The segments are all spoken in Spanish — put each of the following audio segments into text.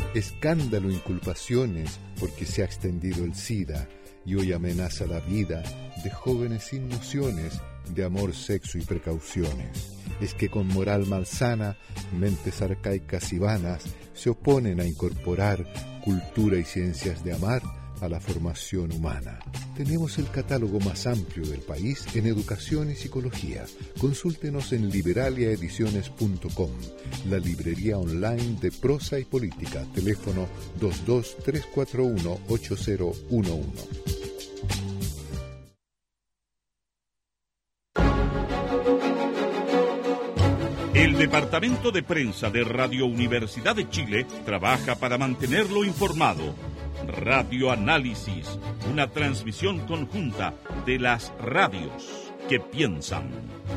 Escándalo, inculpaciones, porque se ha extendido el SIDA y hoy amenaza la vida de jóvenes sin nociones de amor, sexo y precauciones. Es que con moral malsana, mentes arcaicas y vanas se oponen a incorporar cultura y ciencias de amar a la formación humana. Tenemos el catálogo más amplio del país en educación y psicología. Consúltenos en liberaliaediciones.com, la librería online de prosa y política. Teléfono 22-341-8011. El Departamento de Prensa de Radio Universidad de Chile trabaja para mantenerlo informado. Radio Análisis, una transmisión conjunta de las radios que piensan.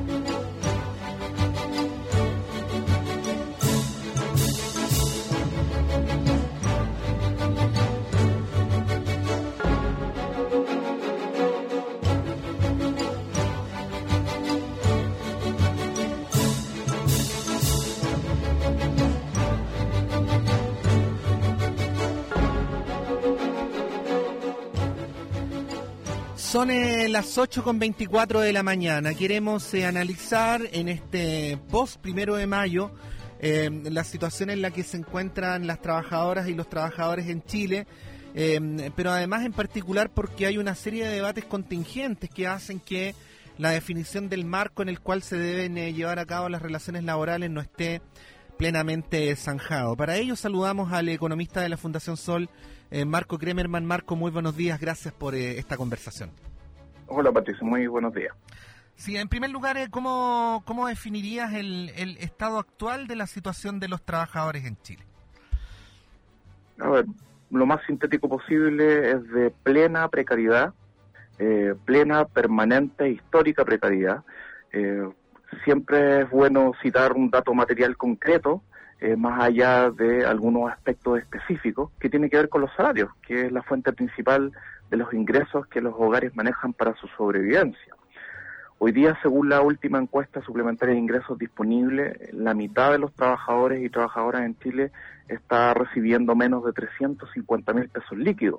Son las 8:24 de la mañana. Queremos analizar en este post 1 de mayo la situación en la que se encuentran las trabajadoras y los trabajadores en Chile, pero además en particular porque hay una serie de debates contingentes que hacen que la definición del marco en el cual se deben llevar a cabo las relaciones laborales no esté plenamente zanjado. Para ello saludamos al economista de la Fundación Sol, Marco Kremerman. Marco, muy buenos días, gracias por esta conversación. Hola Patricio, muy buenos días. Sí, en primer lugar, ¿cómo definirías el estado actual de la situación de los trabajadores en Chile? A ver, lo más sintético posible es de plena precariedad, plena, permanente, histórica precariedad. Siempre es bueno citar un dato material concreto, más allá de algunos aspectos específicos, que tiene que ver con los salarios, que es la fuente principal de los ingresos que los hogares manejan para su sobrevivencia. Hoy día, según la última encuesta suplementaria de ingresos disponible, la mitad de los trabajadores y trabajadoras en Chile está recibiendo menos de 350.000 pesos líquidos.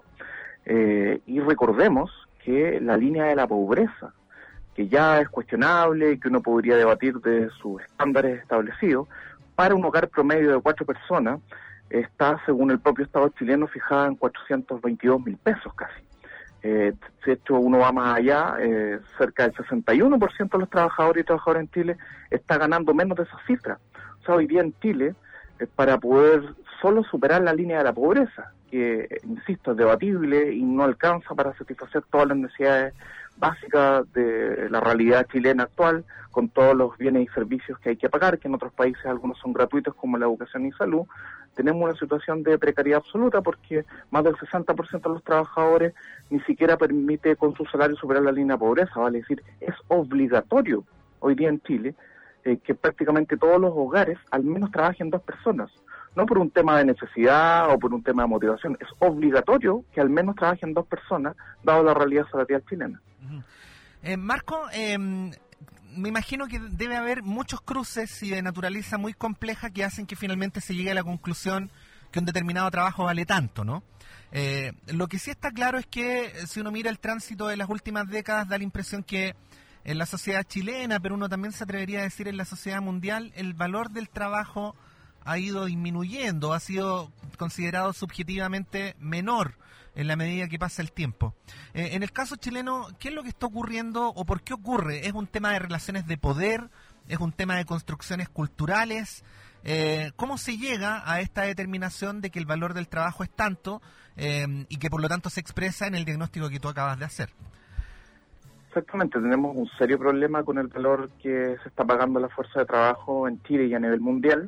Y recordemos que la línea de la pobreza, que ya es cuestionable y que uno podría debatir de sus estándares establecidos, para un hogar promedio de 4 personas, está, según el propio Estado chileno, fijada en 422.000 pesos casi. De hecho, uno va más allá, cerca del 61% de los trabajadores y trabajadoras en Chile está ganando menos de esa cifra. O sea, hoy día en Chile, para poder solo superar la línea de la pobreza, que, insisto, es debatible y no alcanza para satisfacer todas las necesidades básicas de la realidad chilena actual, con todos los bienes y servicios que hay que pagar, que en otros países algunos son gratuitos como la educación y salud. Tenemos una situación de precariedad absoluta porque más del 60% de los trabajadores ni siquiera permite con su salario superar la línea de pobreza, vale decir, es obligatorio hoy día en Chile que prácticamente todos los hogares al menos trabajen 2 personas, no por un tema de necesidad o por un tema de motivación, es obligatorio que al menos trabajen 2 personas, dado la realidad salarial chilena. Marco, me imagino que debe haber muchos cruces y de naturaleza muy compleja que hacen que finalmente se llegue a la conclusión que un determinado trabajo vale tanto, ¿no? Lo que sí está claro es que si uno mira el tránsito de las últimas décadas, da la impresión que en la sociedad chilena, pero uno también se atrevería a decir en la sociedad mundial, el valor del trabajo ha ido disminuyendo, ha sido considerado subjetivamente menor en la medida que pasa el tiempo. En el caso chileno, ¿qué es lo que está ocurriendo o por qué ocurre? ¿Es un tema de relaciones de poder? ¿Es un tema de construcciones culturales? ¿Cómo se llega a esta determinación de que el valor del trabajo es tanto y que por lo tanto se expresa en el diagnóstico que tú acabas de hacer? Exactamente, tenemos un serio problema con el valor que se está pagando la fuerza de trabajo en Chile y a nivel mundial.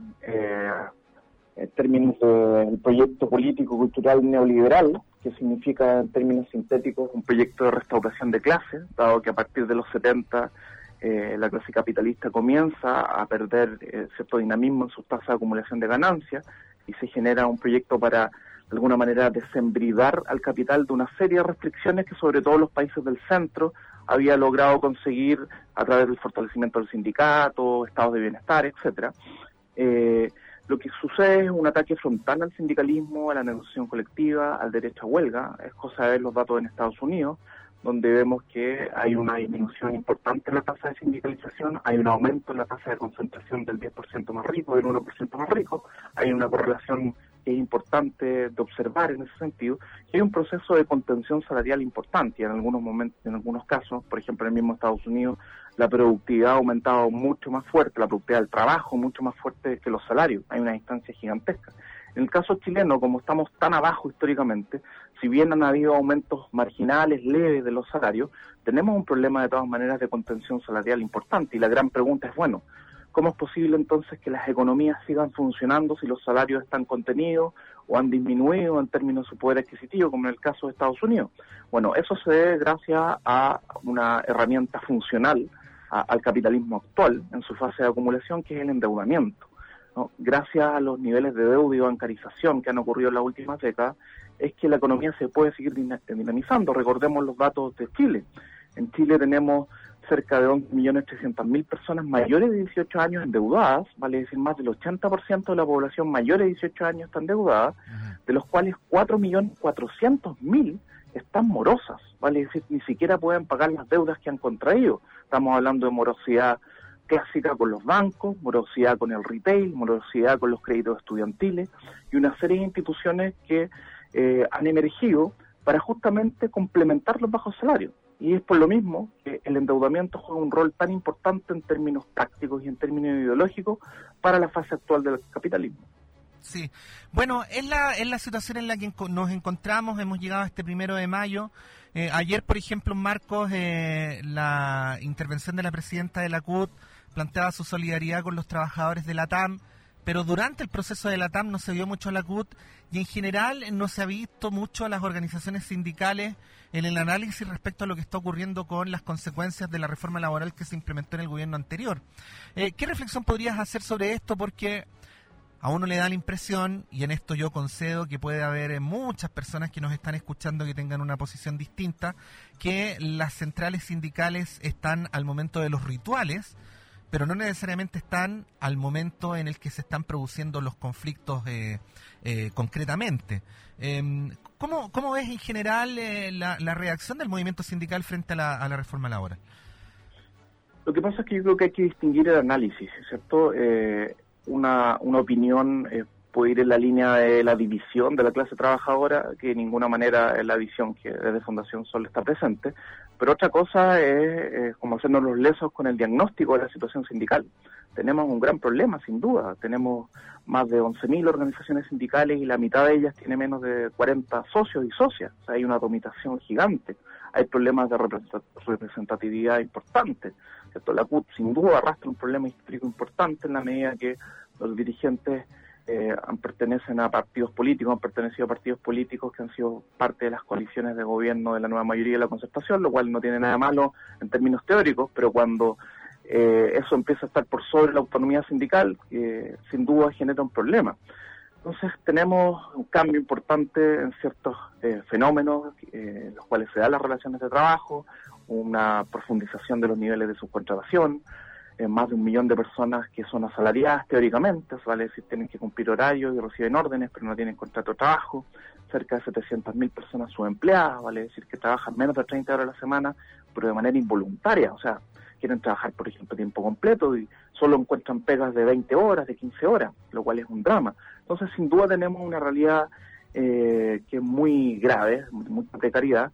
En términos del proyecto político cultural neoliberal, que significa en términos sintéticos un proyecto de restauración de clases, dado que a partir de los 70 la clase capitalista comienza a perder cierto dinamismo en sus tasas de acumulación de ganancias y se genera un proyecto para, de alguna manera, desembridar al capital de una serie de restricciones que sobre todo los países del centro había logrado conseguir a través del fortalecimiento del sindicato, estados de bienestar, etcétera. Lo que sucede es un ataque frontal al sindicalismo, a la negociación colectiva, al derecho a huelga. Es cosa de ver los datos en Estados Unidos, donde vemos que hay una disminución importante en la tasa de sindicalización, hay un aumento en la tasa de concentración del 10% más rico, del 1% más rico, hay una correlación que es importante de observar en ese sentido, y hay un proceso de contención salarial importante, y en algunos momentos, en algunos casos, por ejemplo en el mismo Estados Unidos, la productividad ha aumentado mucho más fuerte, la productividad del trabajo mucho más fuerte que los salarios, hay una distancia gigantesca. En el caso chileno, como estamos tan abajo históricamente, si bien han habido aumentos marginales, leves de los salarios, tenemos un problema de todas maneras de contención salarial importante, y la gran pregunta es, bueno, ¿cómo es posible entonces que las economías sigan funcionando si los salarios están contenidos o han disminuido en términos de su poder adquisitivo, como en el caso de Estados Unidos? Bueno, eso se debe gracias a una herramienta funcional al capitalismo actual en su fase de acumulación, que es el endeudamiento, ¿no? Gracias a los niveles de deuda y bancarización que han ocurrido en las últimas décadas, es que la economía se puede seguir dinamizando. Recordemos los datos de Chile. En Chile tenemos cerca de 11.300.000 personas mayores de 18 años endeudadas, vale decir, más del 80% de la población mayor de 18 años está endeudada, de los cuales 4.400.000 están morosas, vale decir, ni siquiera pueden pagar las deudas que han contraído. Estamos hablando de morosidad clásica con los bancos, morosidad con el retail, morosidad con los créditos estudiantiles y una serie de instituciones que han emergido para justamente complementar los bajos salarios. Y es por lo mismo que el endeudamiento juega un rol tan importante en términos tácticos y en términos ideológicos para la fase actual del capitalismo. Sí, bueno, es la situación en la que nos encontramos. Hemos llegado a este 1 de mayo. Ayer, por ejemplo, Marcos, la intervención de la presidenta de la CUT planteaba su solidaridad con los trabajadores de la TAM, pero durante el proceso de la TAM no se vio mucho a la CUT y en general no se ha visto mucho a las organizaciones sindicales en el análisis respecto a lo que está ocurriendo con las consecuencias de la reforma laboral que se implementó en el gobierno anterior. ¿Qué reflexión podrías hacer sobre esto? Porque a uno le da la impresión, y en esto yo concedo que puede haber muchas personas que nos están escuchando que tengan una posición distinta, que las centrales sindicales están al momento de los rituales, pero no necesariamente están al momento en el que se están produciendo los conflictos concretamente. ¿Cómo ves en general la reacción del movimiento sindical frente a la reforma laboral? Lo que pasa es que yo creo que hay que distinguir el análisis, ¿cierto? Una opinión puede ir en la línea de la división de la clase trabajadora, que de ninguna manera es la visión que desde Fundación Sol está presente, pero otra cosa es como hacernos los lesos con el diagnóstico de la situación sindical. Tenemos un gran problema, sin duda. Tenemos más de 11.000 organizaciones sindicales y la mitad de ellas tiene menos de 40 socios y socias. O sea, hay una atomización gigante. Hay problemas de representatividad importantes, ¿cierto? La CUT sin duda arrastra un problema histórico importante en la medida que los dirigentes pertenecen a partidos políticos, han pertenecido a partidos políticos que han sido parte de las coaliciones de gobierno de la nueva mayoría de la concertación, lo cual no tiene nada malo en términos teóricos, pero cuando eso empieza a estar por sobre la autonomía sindical, sin duda genera un problema. Entonces tenemos un cambio importante en ciertos fenómenos en los cuales se dan las relaciones de trabajo, una profundización de los niveles de subcontratación, más de 1 millón de personas que son asalariadas teóricamente, eso vale decir tienen que cumplir horarios y reciben órdenes, pero no tienen contrato de trabajo, cerca de 700.000 personas subempleadas, vale decir que trabajan menos de 30 horas a la semana, pero de manera involuntaria, o sea, quieren trabajar, por ejemplo, a tiempo completo y solo encuentran pegas de 20 horas, de 15 horas, lo cual es un drama. Entonces, sin duda tenemos una realidad que es muy grave, mucha precariedad,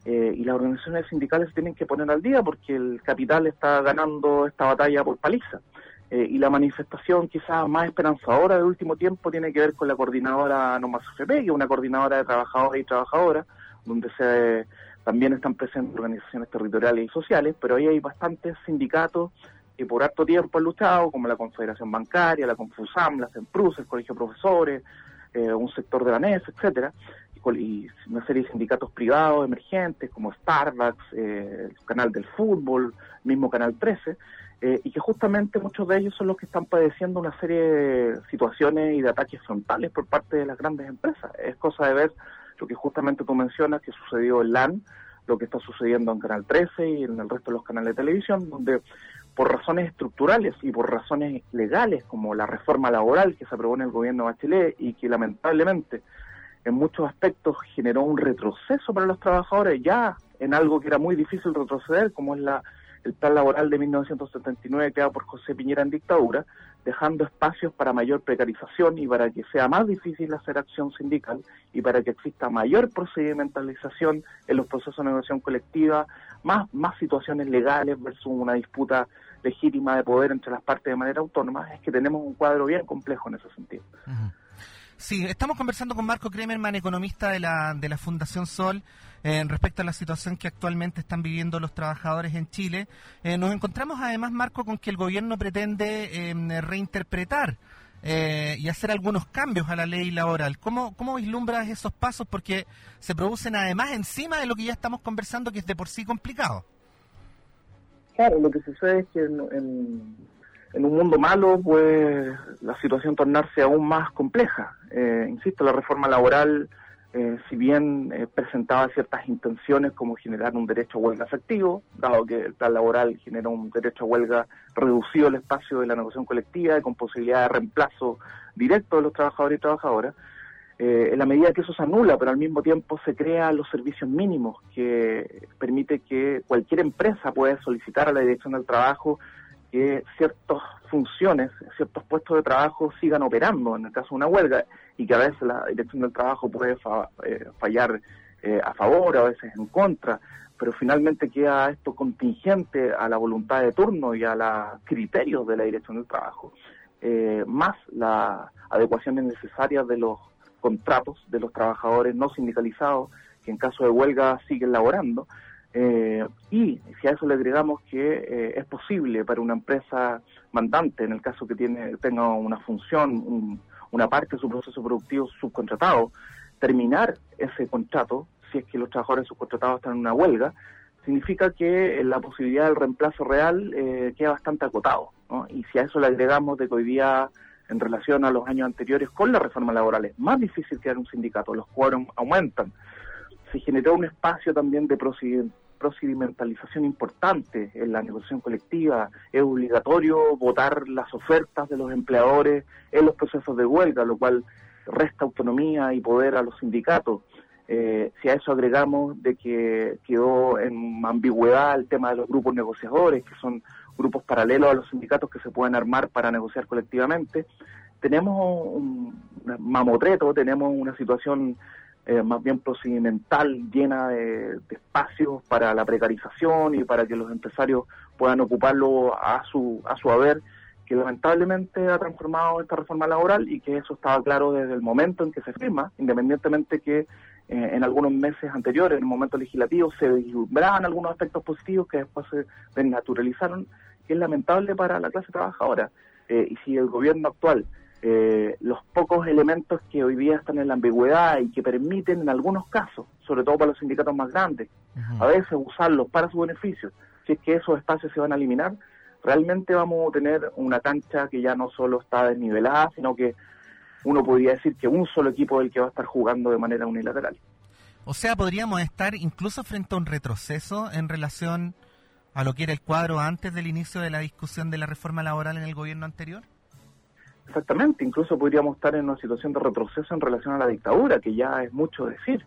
y las organizaciones sindicales se tienen que poner al día porque el capital está ganando esta batalla por paliza. Y la manifestación quizás más esperanzadora del último tiempo tiene que ver con la coordinadora No Más AFP, que es una coordinadora de trabajadores y trabajadoras, donde también están presentes organizaciones territoriales y sociales, pero ahí hay bastantes sindicatos que por harto tiempo han luchado, como la Confederación Bancaria, la Confusam, la CENPRUS, el Colegio de Profesores, un sector de la NES, etcétera, y una serie de sindicatos privados emergentes como Starbucks, el canal del fútbol, mismo Canal 13, y que justamente muchos de ellos son los que están padeciendo una serie de situaciones y de ataques frontales por parte de las grandes empresas. Es cosa de ver lo que justamente tú mencionas que sucedió en LAN, lo que está sucediendo en Canal 13 y en el resto de los canales de televisión, donde por razones estructurales y por razones legales, como la reforma laboral que se aprobó en el gobierno de Bachelet y que lamentablemente en muchos aspectos generó un retroceso para los trabajadores, ya en algo que era muy difícil retroceder, como es el plan laboral de 1979 creado por José Piñera en dictadura, dejando espacios para mayor precarización y para que sea más difícil hacer acción sindical y para que exista mayor procedimentalización en los procesos de negociación colectiva, más situaciones legales versus una disputa legítima de poder entre las partes de manera autónoma, es que tenemos un cuadro bien complejo en ese sentido. Uh-huh. Sí, estamos conversando con Marco Kremerman, economista de la Fundación Sol, respecto a la situación que actualmente están viviendo los trabajadores en Chile. Nos encontramos además, Marco, con que el gobierno pretende reinterpretar y hacer algunos cambios a la ley laboral. ¿Cómo vislumbras esos pasos? Porque se producen además encima de lo que ya estamos conversando, que es de por sí complicado. Claro, lo que sucede es que en un mundo malo, pues la situación tornarse aún más compleja. Insisto, la reforma laboral, si bien presentaba ciertas intenciones como generar un derecho a huelga efectivo, dado que el plan laboral generó un derecho a huelga reducido el espacio de la negociación colectiva y con posibilidad de reemplazo directo de los trabajadores y trabajadoras, en la medida que eso se anula, pero al mismo tiempo se crean los servicios mínimos que permite que cualquier empresa pueda solicitar a la Dirección del Trabajo que ciertas funciones, ciertos puestos de trabajo sigan operando en el caso de una huelga y que a veces la Dirección del Trabajo puede fallar a favor, a veces en contra, pero finalmente queda esto contingente a la voluntad de turno y a los criterios de la Dirección del Trabajo, más las adecuaciones necesarias de los contratos de los trabajadores no sindicalizados que en caso de huelga siguen laborando. Y si a eso le agregamos que es posible para una empresa mandante, en el caso que tenga una función, una parte de su proceso productivo subcontratado, terminar ese contrato, si es que los trabajadores subcontratados están en una huelga, significa que la posibilidad del reemplazo real queda bastante acotado, ¿no? Y si a eso le agregamos de que hoy día, en relación a los años anteriores con la reforma laboral, es más difícil crear un sindicato, los quórum aumentan, se generó un espacio también de procedimentalización importante en la negociación colectiva, es obligatorio votar las ofertas de los empleadores en los procesos de huelga, lo cual resta autonomía y poder a los sindicatos. Si a eso agregamos de que quedó en ambigüedad el tema de los grupos negociadores, que son grupos paralelos a los sindicatos que se pueden armar para negociar colectivamente, tenemos un mamotreto, tenemos una situación más bien procedimental, llena de espacios para la precarización y para que los empresarios puedan ocuparlo a su haber, que lamentablemente ha transformado esta reforma laboral y que eso estaba claro desde el momento en que se firma, independientemente que en algunos meses anteriores, en el momento legislativo, se vislumbraban algunos aspectos positivos que después se desnaturalizaron, que es lamentable para la clase trabajadora. Y si el gobierno actual, los pocos elementos que hoy día están en la ambigüedad y que permiten en algunos casos, sobre todo para los sindicatos más grandes, a veces usarlos para su beneficio, si es que esos espacios se van a eliminar, realmente vamos a tener una cancha que ya no solo está desnivelada, sino que uno podría decir que un solo equipo es el que va a estar jugando de manera unilateral. O sea, podríamos estar incluso frente a un retroceso en relación a lo que era el cuadro antes del inicio de la discusión de la reforma laboral en el gobierno anterior. Exactamente, incluso podríamos estar en una situación de retroceso en relación a la dictadura, que ya es mucho decir.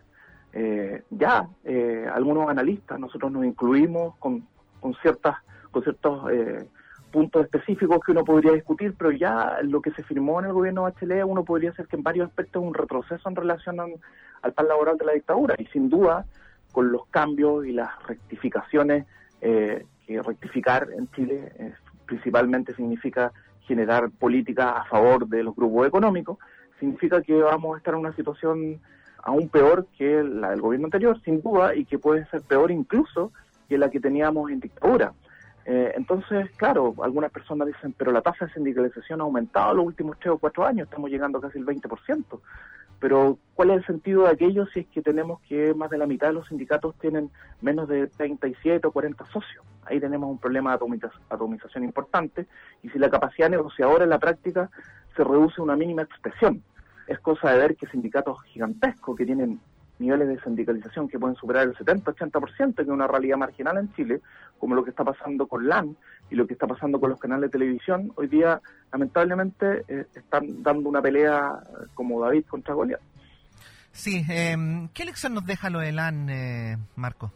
Algunos analistas, nosotros nos incluimos con ciertos puntos específicos que uno podría discutir, pero ya lo que se firmó en el gobierno de Bachelet, uno podría decir que en varios aspectos es un retroceso en relación al plan laboral de la dictadura, y sin duda, con los cambios y las rectificaciones, que rectificar en Chile principalmente significa generar políticas a favor de los grupos económicos, significa que vamos a estar en una situación aún peor que la del gobierno anterior, sin duda, y que puede ser peor incluso que la que teníamos en dictadura. Entonces, claro, algunas personas dicen, pero la tasa de sindicalización ha aumentado en los últimos 3 o 4 años, estamos llegando casi el 20%. Pero, ¿cuál es el sentido de aquello si es que tenemos que más de la mitad de los sindicatos tienen menos de 37 o 40 socios? Ahí tenemos un problema de atomización importante, y si la capacidad negociadora en la práctica se reduce a una mínima expresión, es cosa de ver que sindicatos gigantescos que tienen niveles de sindicalización que pueden superar el 70-80%, que es una realidad marginal en Chile, como lo que está pasando con LAN, y lo que está pasando con los canales de televisión, hoy día lamentablemente están dando una pelea como David contra Goliat. Sí, ¿qué lección nos deja lo de LAN, Marco?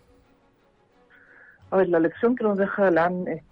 A ver, la lección que nos deja LAN es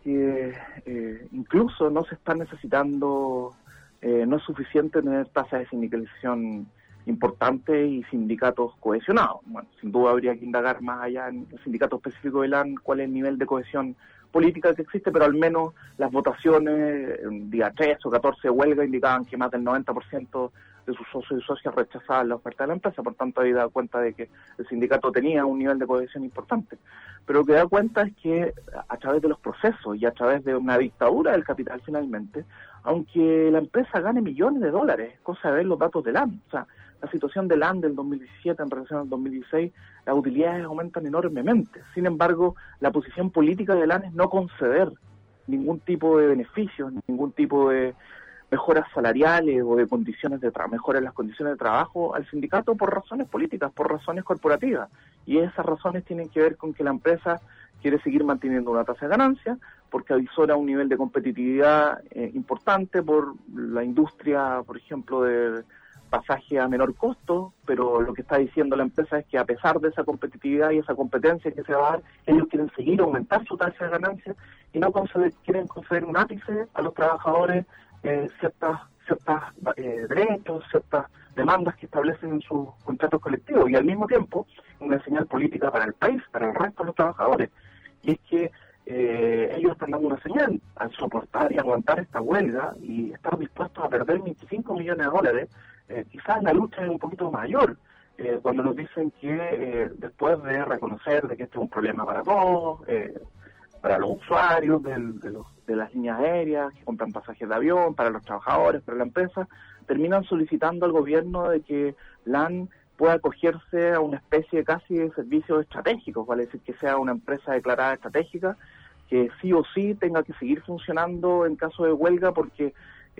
que incluso no se está necesitando, no es suficiente tener tasas de sindicalización importantes y sindicatos cohesionados. Bueno, sin duda habría que indagar más allá en el sindicato específico de LAN cuál es el nivel de cohesión política que existe, pero al menos las votaciones, día 13 o 14 de huelga, indicaban que más del 90% de sus socios y socias rechazaban la oferta de la empresa, por tanto ahí da cuenta de que el sindicato tenía un nivel de cohesión importante. Pero lo que da cuenta es que a través de los procesos y a través de una dictadura del capital finalmente, aunque la empresa gane millones de dólares, cosa de ver los datos de LAN, o sea, la situación de LAN del 2017 en relación al 2016, las utilidades aumentan enormemente. Sin embargo, la posición política de LAN es no conceder ningún tipo de beneficios, ningún tipo de mejoras salariales o de condiciones de mejoras en las condiciones de trabajo al sindicato por razones políticas, por razones corporativas. Y esas razones tienen que ver con que la empresa quiere seguir manteniendo una tasa de ganancia, porque avisora un nivel de competitividad importante por la industria, por ejemplo, de pasaje a menor costo, pero lo que está diciendo la empresa es que a pesar de esa competitividad y esa competencia que se va a dar, ellos quieren seguir aumentar su tasa de ganancia y no quieren conceder un ápice a los trabajadores ciertas derechos, ciertas demandas que establecen en sus contratos colectivos, y al mismo tiempo una señal política para el país, para el resto de los trabajadores, y es que ellos están dando una señal al soportar y aguantar esta huelga y estar dispuestos a perder 25 millones de dólares. Quizás la lucha es un poquito mayor cuando nos dicen que después de reconocer de que este es un problema para todos, para los usuarios de las líneas aéreas que compran pasajes de avión, para los trabajadores, para la empresa, terminan solicitando al gobierno de que LAN pueda acogerse a una especie casi de servicios estratégicos, vale decir que sea una empresa declarada estratégica, que sí o sí tenga que seguir funcionando en caso de huelga, porque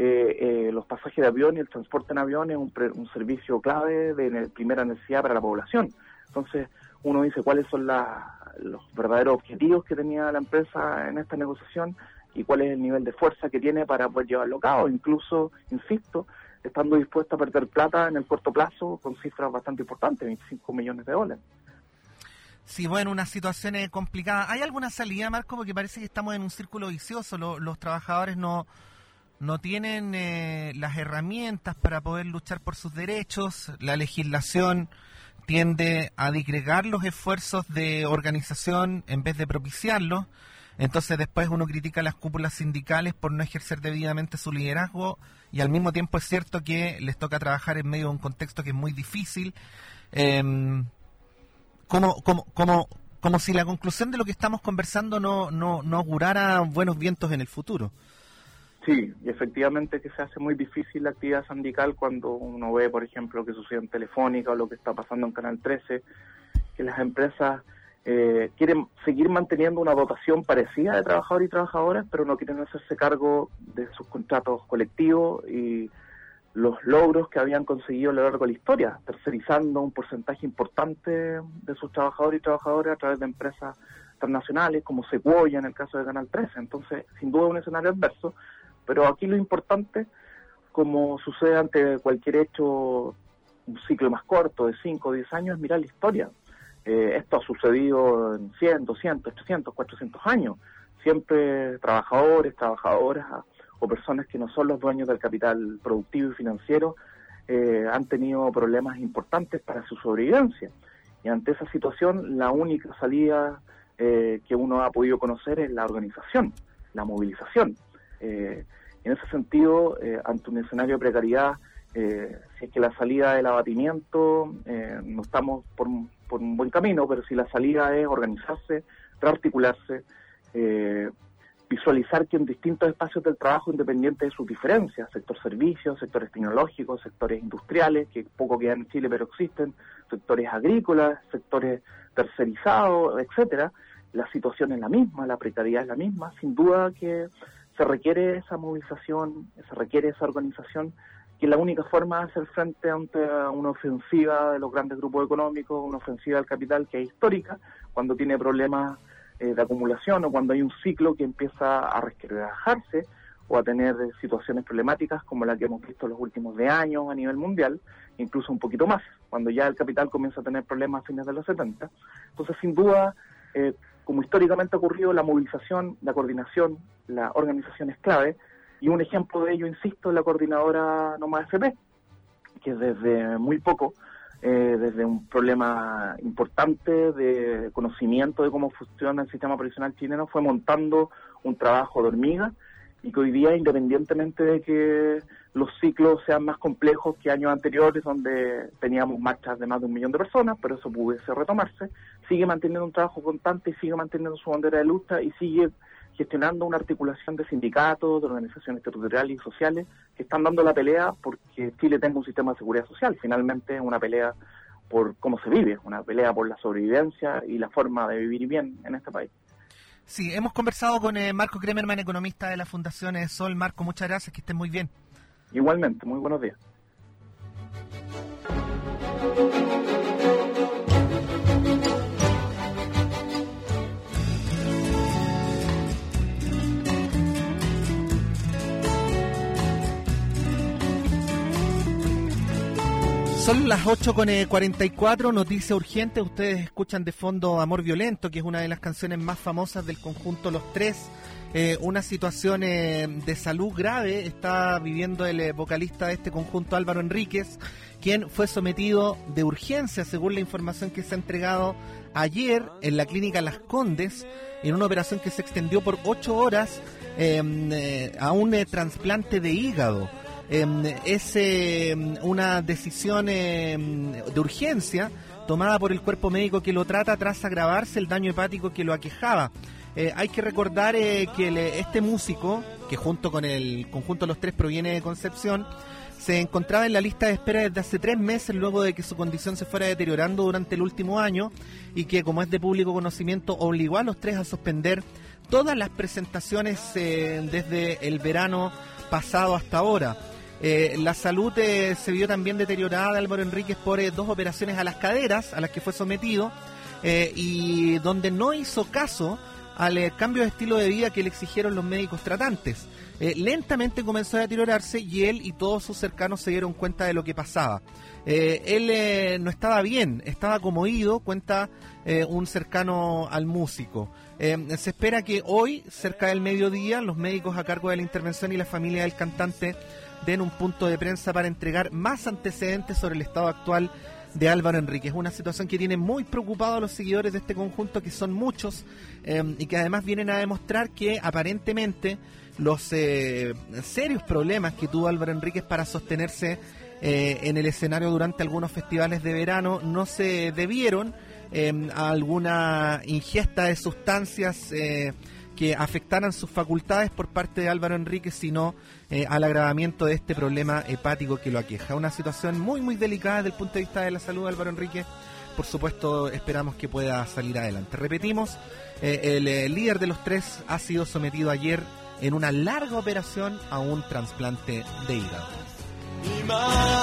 los pasajes de avión y el transporte en avión es un servicio clave de primera necesidad para la población. Entonces uno dice cuáles son los verdaderos objetivos que tenía la empresa en esta negociación y cuál es el nivel de fuerza que tiene para poder llevarlo a cabo, incluso, insisto, estando dispuesta a perder plata en el corto plazo con cifras bastante importantes, 25 millones de dólares. Sí, bueno, una situación complicada. ¿Hay alguna salida, Marco? Porque parece que estamos en un círculo vicioso. Los trabajadores no tienen las herramientas para poder luchar por sus derechos. La legislación tiende a disgregar los esfuerzos de organización en vez de propiciarlos. Entonces después uno critica a las cúpulas sindicales por no ejercer debidamente su liderazgo, y al mismo tiempo es cierto que les toca trabajar en medio de un contexto que es muy difícil. Como si la conclusión de lo que estamos conversando no augurara buenos vientos en el futuro. Sí, y efectivamente que se hace muy difícil la actividad sindical cuando uno ve, por ejemplo, lo que sucede en Telefónica o lo que está pasando en Canal 13, que las empresas quieren seguir manteniendo una dotación parecida de trabajadores y trabajadoras, pero no quieren hacerse cargo de sus contratos colectivos y los logros que habían conseguido a lo largo de la historia, tercerizando un porcentaje importante de sus trabajadores y trabajadoras a través de empresas transnacionales como Sequoia en el caso de Canal 13. Entonces, sin duda un escenario adverso, pero aquí lo importante, como sucede ante cualquier hecho, un ciclo más corto de 5 o 10 años, es mirar la historia. Esto ha sucedido en 100, 200, 300, 400 años. Siempre trabajadores, trabajadoras o personas que no son los dueños del capital productivo y financiero han tenido problemas importantes para su sobrevivencia. Y ante esa situación, la única salida que uno ha podido conocer es la organización, la movilización. En ese sentido, ante un escenario de precariedad, si es que la salida del abatimiento, no estamos por un buen camino, pero si la salida es organizarse, rearticularse, visualizar que en distintos espacios del trabajo, independientes de sus diferencias, sector servicios, sectores tecnológicos, sectores industriales, que poco quedan en Chile pero existen, sectores agrícolas, sectores tercerizados, etcétera, la situación es la misma, la precariedad es la misma, sin duda que se requiere esa movilización, se requiere esa organización, que es la única forma de hacer frente ante una ofensiva de los grandes grupos económicos, una ofensiva del capital que es histórica, cuando tiene problemas de acumulación, o cuando hay un ciclo que empieza a resquebrajarse o a tener situaciones problemáticas como la que hemos visto en los últimos años a nivel mundial, incluso un poquito más, cuando ya el capital comienza a tener problemas a fines de los 70. Entonces, sin duda, como históricamente ha ocurrido, la movilización, la coordinación, la organización es clave, y un ejemplo de ello, insisto, es la coordinadora Nomad FP, que desde muy poco, desde un problema importante de conocimiento de cómo funciona el sistema previsional chileno, fue montando un trabajo de hormiga, y que hoy día, independientemente de que los ciclos sean más complejos que años anteriores, donde teníamos marchas de más de 1 millón de personas, pero eso pudiese retomarse, sigue manteniendo un trabajo constante y sigue manteniendo su bandera de lucha y sigue gestionando una articulación de sindicatos, de organizaciones territoriales y sociales que están dando la pelea porque Chile tenga un sistema de seguridad social. Finalmente es una pelea por cómo se vive, una pelea por la sobrevivencia y la forma de vivir bien en este país. Sí, hemos conversado con Marco Kremerman, economista de la Fundación Sol. Marco, muchas gracias, que estén muy bien. Igualmente, muy buenos días. Son las 8:44, noticia urgente. Ustedes escuchan de fondo Amor Violento, que es una de las canciones más famosas del conjunto Los Tres. Una situación de salud grave está viviendo el vocalista de este conjunto, Álvaro Enríquez, quien fue sometido de urgencia, según la información que se ha entregado ayer en la clínica Las Condes, en una operación que se extendió por 8 horas a un trasplante de hígado. Es una decisión de urgencia tomada por el cuerpo médico que lo trata tras agravarse el daño hepático que lo aquejaba. Hay que recordar que este músico, que junto con el conjunto Los Tres proviene de Concepción, se encontraba en la lista de espera desde hace 3 meses, luego de que su condición se fuera deteriorando durante el último año, y que, como es de público conocimiento, obligó a Los Tres a suspender todas las presentaciones desde el verano pasado hasta ahora. La salud se vio también deteriorada de Álvaro Enríquez por 2 operaciones a las caderas a las que fue sometido, y donde no hizo caso al cambio de estilo de vida que le exigieron los médicos tratantes. Lentamente comenzó a deteriorarse y él y todos sus cercanos se dieron cuenta de lo que pasaba. Él no estaba bien, estaba conmovido, cuenta un cercano al músico. Se espera que hoy, cerca del mediodía, los médicos a cargo de la intervención y la familia del cantante den un punto de prensa para entregar más antecedentes sobre el estado actual de Álvaro Enríquez. Una situación que tiene muy preocupado a los seguidores de este conjunto, que son muchos, y que además vienen a demostrar que aparentemente los serios problemas que tuvo Álvaro Enríquez para sostenerse en el escenario durante algunos festivales de verano no se debieron a alguna ingesta de sustancias que afectaran sus facultades por parte de Álvaro Enríquez, sino al agravamiento de este problema hepático que lo aqueja. Una situación muy muy delicada desde el punto de vista de la salud de Álvaro Enríquez. Por supuesto, esperamos que pueda salir adelante. Repetimos, el líder de Los Tres ha sido sometido ayer en una larga operación a un trasplante de hígado.